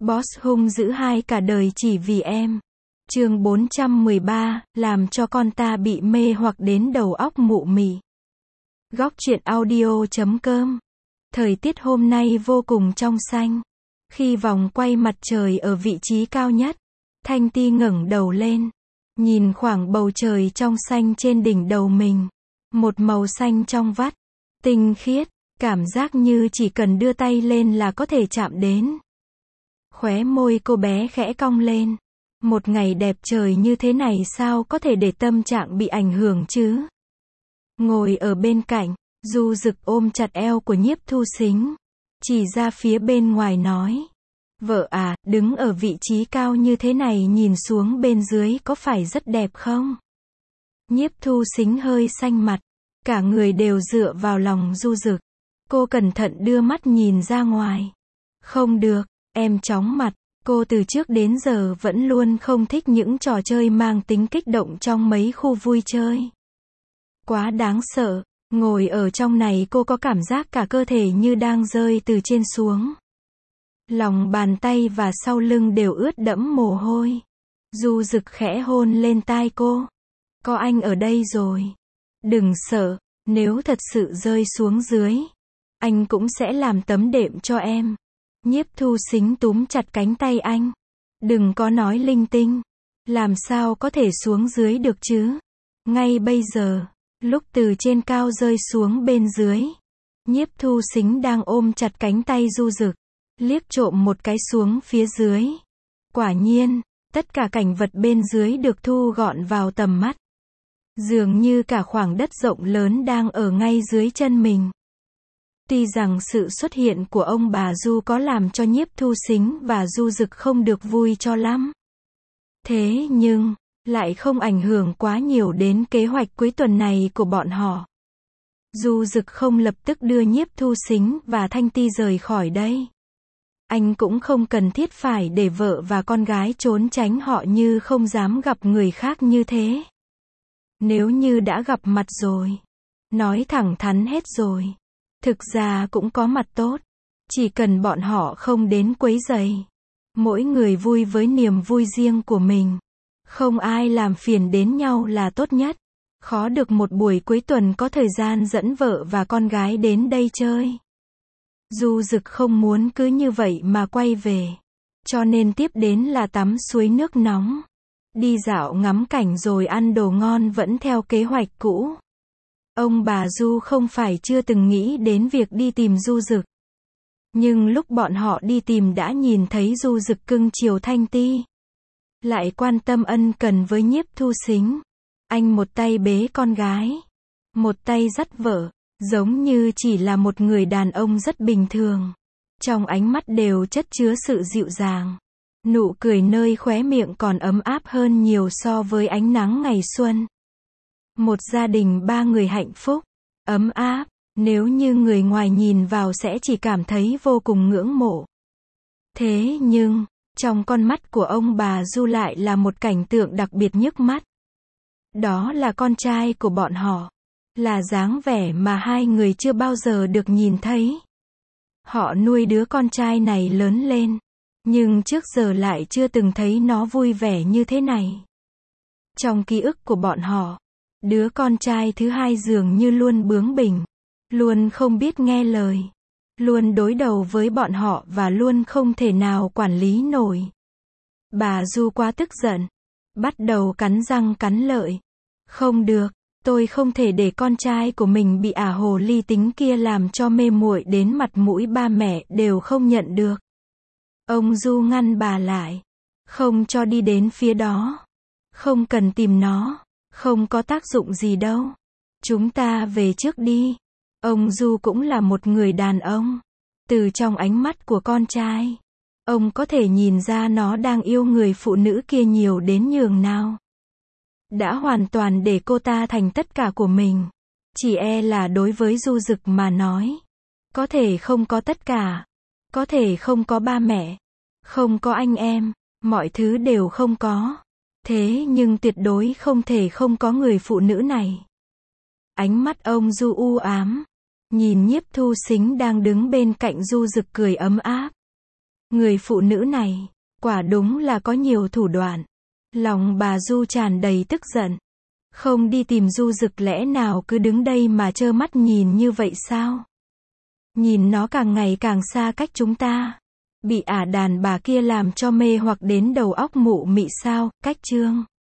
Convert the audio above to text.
Boss hung dữ hai cả đời chỉ vì em. Chương 413, làm cho con ta bị mê hoặc đến đầu óc mụ mị. Góc truyện audio.com. Thời tiết hôm nay vô cùng trong xanh. Khi vòng quay mặt trời ở vị trí cao nhất, Thanh Ti ngẩng đầu lên, nhìn khoảng bầu trời trong xanh trên đỉnh đầu mình. Một màu xanh trong vắt, tinh khiết, cảm giác như chỉ cần đưa tay lên là có thể chạm đến. Khóe môi cô bé khẽ cong lên. Một ngày đẹp trời như thế này sao có thể để tâm trạng bị ảnh hưởng chứ? Ngồi ở bên cạnh, Du Dực ôm chặt eo của Nhiếp Thu Sính, chỉ ra phía bên ngoài nói: "Vợ à, đứng ở vị trí cao như thế này nhìn xuống bên dưới có phải rất đẹp không?" Nhiếp Thu Sính hơi xanh mặt, cả người đều dựa vào lòng Du Dực. Cô cẩn thận đưa mắt nhìn ra ngoài. "Không được." Em chóng mặt, cô từ trước đến giờ vẫn luôn không thích những trò chơi mang tính kích động trong mấy khu vui chơi. Quá đáng sợ, ngồi ở trong này cô có cảm giác cả cơ thể như đang rơi từ trên xuống. Lòng bàn tay và sau lưng đều ướt đẫm mồ hôi. Du Dực khẽ hôn lên tai cô. "Có anh ở đây rồi. Đừng sợ, nếu thật sự rơi xuống dưới, anh cũng sẽ làm tấm đệm cho em." Nhiếp Thu Sính túm chặt cánh tay anh. "Đừng có nói linh tinh. Làm sao có thể xuống dưới được chứ? Ngay bây giờ." Lúc từ trên cao rơi xuống bên dưới, Nhiếp Thu Sính đang ôm chặt cánh tay Du Dực, liếc trộm một cái xuống phía dưới. Quả nhiên, tất cả cảnh vật bên dưới được thu gọn vào tầm mắt. Dường như cả khoảng đất rộng lớn đang ở ngay dưới chân mình. Tuy rằng sự xuất hiện của ông bà Du có làm cho Nhiếp Thu Sính và Du Dực không được vui cho lắm. Thế nhưng, lại không ảnh hưởng quá nhiều đến kế hoạch cuối tuần này của bọn họ. Du Dực không lập tức đưa Nhiếp Thu Sính và Thanh Ti rời khỏi đây. Anh cũng không cần thiết phải để vợ và con gái trốn tránh họ như không dám gặp người khác như thế. Nếu như đã gặp mặt rồi, nói thẳng thắn hết rồi, thực ra cũng có mặt tốt. Chỉ cần bọn họ không đến quấy rầy. Mỗi người vui với niềm vui riêng của mình. Không ai làm phiền đến nhau là tốt nhất. Khó được một buổi cuối tuần có thời gian dẫn vợ và con gái đến đây chơi. Du Dực không muốn cứ như vậy mà quay về. Cho nên tiếp đến là tắm suối nước nóng. Đi dạo ngắm cảnh rồi ăn đồ ngon vẫn theo kế hoạch cũ. Ông bà Du không phải chưa từng nghĩ đến việc đi tìm Du Dực. Nhưng lúc bọn họ đi tìm đã nhìn thấy Du Dực cưng chiều Thanh Ti. Lại quan tâm ân cần với Nhiếp Thu Sính. Anh một tay bế con gái, một tay dắt vợ, giống như chỉ là một người đàn ông rất bình thường. Trong ánh mắt đều chất chứa sự dịu dàng. Nụ cười nơi khóe miệng còn ấm áp hơn nhiều so với ánh nắng ngày xuân. Một gia đình ba người hạnh phúc, ấm áp, nếu như người ngoài nhìn vào sẽ chỉ cảm thấy vô cùng ngưỡng mộ. Thế nhưng, trong con mắt của ông bà Du lại là một cảnh tượng đặc biệt nhức mắt. Đó là con trai của bọn họ. Là dáng vẻ mà hai người chưa bao giờ được nhìn thấy. Họ nuôi đứa con trai này lớn lên. Nhưng trước giờ lại chưa từng thấy nó vui vẻ như thế này. Trong ký ức của bọn họ, đứa con trai thứ hai dường như luôn bướng bỉnh, luôn không biết nghe lời, luôn đối đầu với bọn họ và luôn không thể nào quản lý nổi. Bà Du quá tức giận, bắt đầu cắn răng cắn lợi. "Không được, tôi không thể để con trai của mình bị ả hồ ly tính kia làm cho mê muội đến mặt mũi ba mẹ đều không nhận được." Ông Du ngăn bà lại, không cho đi đến phía đó. "Không cần tìm nó, không có tác dụng gì đâu. Chúng ta về trước đi." Ông Du cũng là một người đàn ông. Từ trong ánh mắt của con trai, ông có thể nhìn ra nó đang yêu người phụ nữ kia nhiều đến nhường nào. Đã hoàn toàn để cô ta thành tất cả của mình. Chỉ e là đối với Du Dực mà nói, có thể không có tất cả, có thể không có ba mẹ, không có anh em, mọi thứ đều không có. Thế nhưng tuyệt đối không thể không có người phụ nữ này. Ánh mắt ông Du u ám, nhìn Nhiếp Thu Sính đang đứng bên cạnh Du Dực cười ấm áp. Người phụ nữ này, quả đúng là có nhiều thủ đoạn. Lòng bà Du tràn đầy tức giận. Không đi tìm Du Dực lẽ nào cứ đứng đây mà trơ mắt nhìn như vậy sao? Nhìn nó càng ngày càng xa cách chúng ta. Bị ả đàn bà kia làm cho mê hoặc đến đầu óc mụ mị sao, cách chương.